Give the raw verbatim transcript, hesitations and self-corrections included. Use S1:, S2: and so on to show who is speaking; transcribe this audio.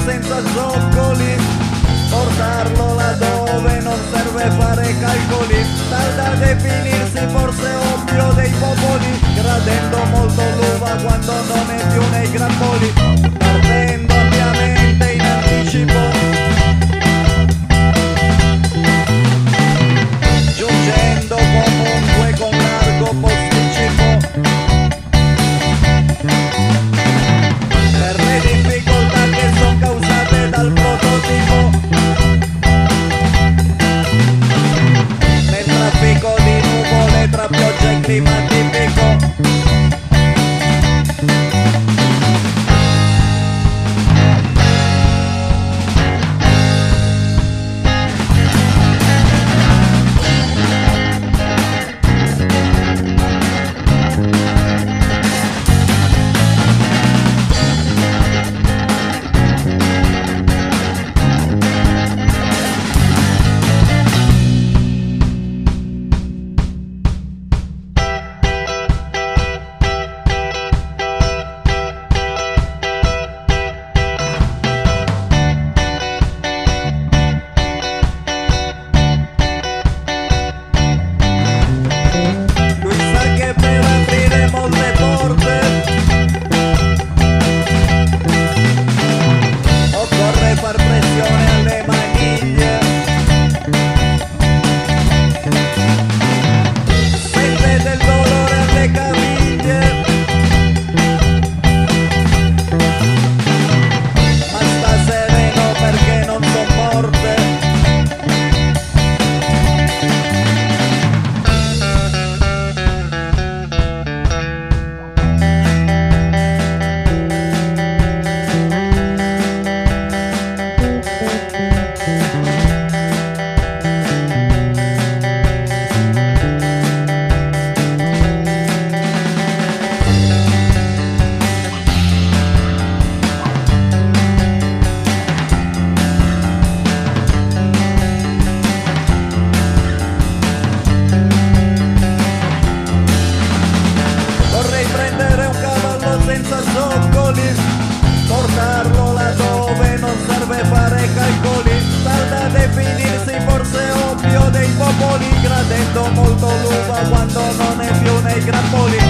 S1: senza zoccoli, portarlo laddove non serve fare calcoli, tal da definirsi forse ovvio dei popoli, gradendo molto l'uva quando non è più nei grappoli, partendo ovviamente in anticipo, giungendo comunque con largo posticipo, per le difficoltà che sono causate dal prototipo, nel traffico di nuvole tra pioggia e clima tipico. Portarlo laddove non serve fare calcoli, tal da definirsi forse ovvio dei popoli, gradendo molto l'uva quando non è più nei grappoli,